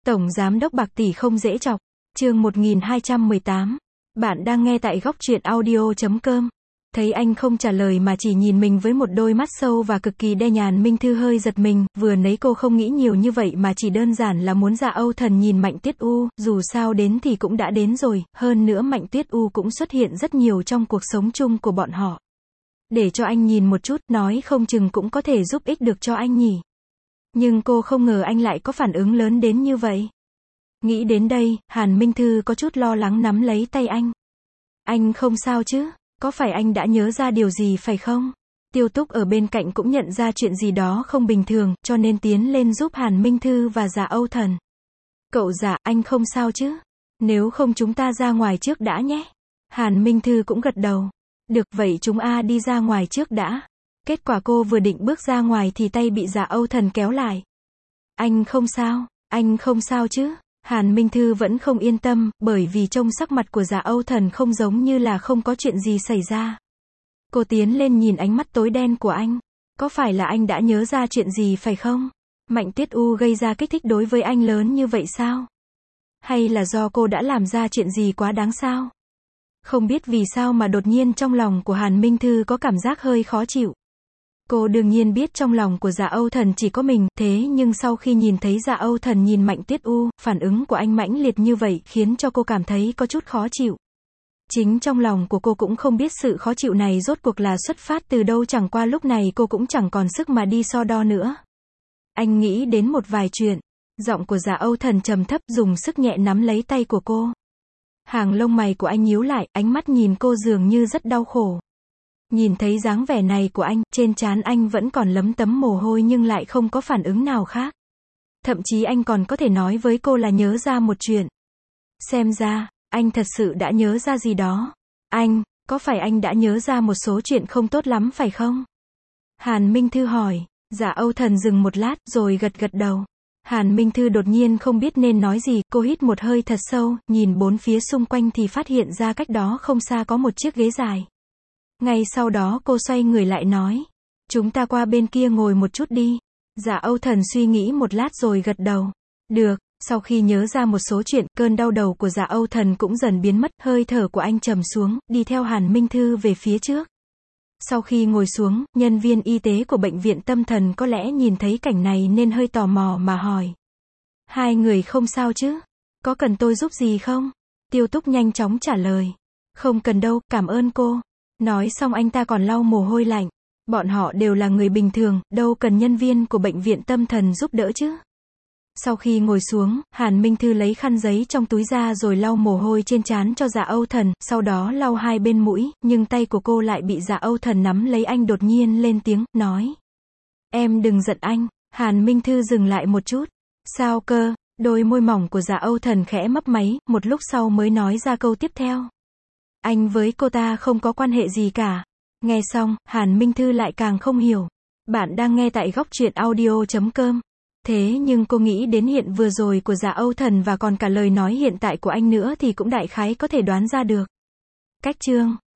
Tổng giám đốc bạc tỷ không dễ chọc. Chương 1218. Bạn đang nghe tại góc truyện audio.com. Thấy anh không trả lời mà chỉ nhìn mình với một đôi mắt sâu và cực kỳ đe nhàn, Minh Thư hơi giật mình, vừa nãy cô không nghĩ nhiều như vậy mà chỉ đơn giản là muốn Dạ Âu Thần nhìn Mạnh Tuyết U, dù sao đến thì cũng đã đến rồi, hơn nữa Mạnh Tuyết U cũng xuất hiện rất nhiều trong cuộc sống chung của bọn họ. Để cho anh nhìn một chút, nói không chừng cũng có thể giúp ích được cho anh nhỉ. Nhưng cô không ngờ anh lại có phản ứng lớn đến như vậy. Nghĩ đến đây, Hàn Minh Thư có chút lo lắng nắm lấy tay anh. Anh không sao chứ? Có phải anh đã nhớ ra điều gì phải không? Tiêu Túc ở bên cạnh cũng nhận ra chuyện gì đó không bình thường, cho nên tiến lên giúp Hàn Minh Thư và Dạ Âu Thần. Cậu Dạ, anh không sao chứ? Nếu không chúng ta ra ngoài trước đã nhé. Hàn Minh Thư cũng gật đầu. Được, vậy chúng đi ra ngoài trước đã. Kết quả cô vừa định bước ra ngoài thì tay bị Dạ Âu Thần kéo lại. Anh không sao chứ? Hàn Minh Thư vẫn không yên tâm, bởi vì trông sắc mặt của Dạ Âu Thần không giống như là không có chuyện gì xảy ra. Cô tiến lên nhìn ánh mắt tối đen của anh. Có phải là anh đã nhớ ra chuyện gì phải không? Mạnh Tuyết U gây ra kích thích đối với anh lớn như vậy sao? Hay là do cô đã làm ra chuyện gì quá đáng sao? Không biết vì sao mà đột nhiên trong lòng của Hàn Minh Thư có cảm giác hơi khó chịu. Cô đương nhiên biết trong lòng của Dạ Âu Thần chỉ có mình, thế nhưng sau khi nhìn thấy Dạ Âu Thần nhìn Mạnh Tuyết U, phản ứng của anh mãnh liệt như vậy khiến cho cô cảm thấy có chút khó chịu. Chính trong lòng của cô cũng không biết sự khó chịu này rốt cuộc là xuất phát từ đâu, chẳng qua lúc này cô cũng chẳng còn sức mà đi so đo nữa. Anh nghĩ đến một vài chuyện. Giọng của Dạ Âu Thần trầm thấp, dùng sức nhẹ nắm lấy tay của cô. Hàng lông mày của anh nhíu lại, ánh mắt nhìn cô dường như rất đau khổ. Nhìn thấy dáng vẻ này của anh, trên trán anh vẫn còn lấm tấm mồ hôi nhưng lại không có phản ứng nào khác. Thậm chí anh còn có thể nói với cô là nhớ ra một chuyện. Xem ra, anh thật sự đã nhớ ra gì đó. Có phải anh đã nhớ ra một số chuyện không tốt lắm phải không? Hàn Minh Thư hỏi. Dạ Âu Thần dừng một lát, rồi gật đầu. Hàn Minh Thư đột nhiên không biết nên nói gì, cô hít một hơi thật sâu, nhìn bốn phía xung quanh thì phát hiện ra cách đó không xa có một chiếc ghế dài. Ngay sau đó cô xoay người lại nói. Chúng ta qua bên kia ngồi một chút đi. Dạ Âu Thần suy nghĩ một lát rồi gật đầu. Được. Sau khi nhớ ra một số chuyện, cơn đau đầu của Dạ Âu Thần cũng dần biến mất, hơi thở của anh trầm xuống, đi theo Hàn Minh Thư về phía trước. Sau khi ngồi xuống, nhân viên y tế của bệnh viện tâm thần có lẽ nhìn thấy cảnh này nên hơi tò mò mà hỏi. Hai người không sao chứ? Có cần tôi giúp gì không? Tiêu Túc nhanh chóng trả lời. Không cần đâu, cảm ơn cô. Nói xong anh ta còn lau mồ hôi lạnh. Bọn họ đều là người bình thường, đâu cần nhân viên của bệnh viện tâm thần giúp đỡ chứ. Sau khi ngồi xuống, Hàn Minh Thư lấy khăn giấy trong túi ra rồi lau mồ hôi trên trán cho Dạ Âu Thần, sau đó lau hai bên mũi, nhưng tay của cô lại bị Dạ Âu Thần nắm lấy. Anh đột nhiên lên tiếng, nói. Em đừng giận anh. Hàn Minh Thư dừng lại một chút. Sao cơ? Đôi môi mỏng của Dạ Âu Thần khẽ mấp máy, một lúc sau mới nói ra câu tiếp theo. Anh với cô ta không có quan hệ gì cả. Nghe xong, Hàn Minh Thư lại càng không hiểu. Bạn đang nghe tại góc truyện audio.com. Thế nhưng cô nghĩ đến hiện vừa rồi của Dạ Âu Thần và còn cả lời nói hiện tại của anh nữa thì cũng đại khái có thể đoán ra được. Cách chương